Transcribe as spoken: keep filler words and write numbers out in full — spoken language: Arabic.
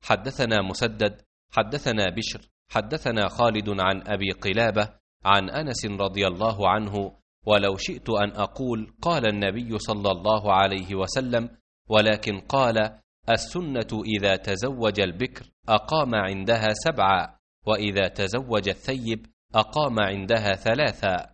حدثنا مسدد حدثنا بشر حدثنا خالد عن أبي قلابة عن أنس رضي الله عنه: ولو شئت أن أقول قال النبي صلى الله عليه وسلم، ولكن قال: السنة إذا تزوج البكر أقام عندها سبعا، وإذا تزوج الثيب أقام عندها ثلاثا.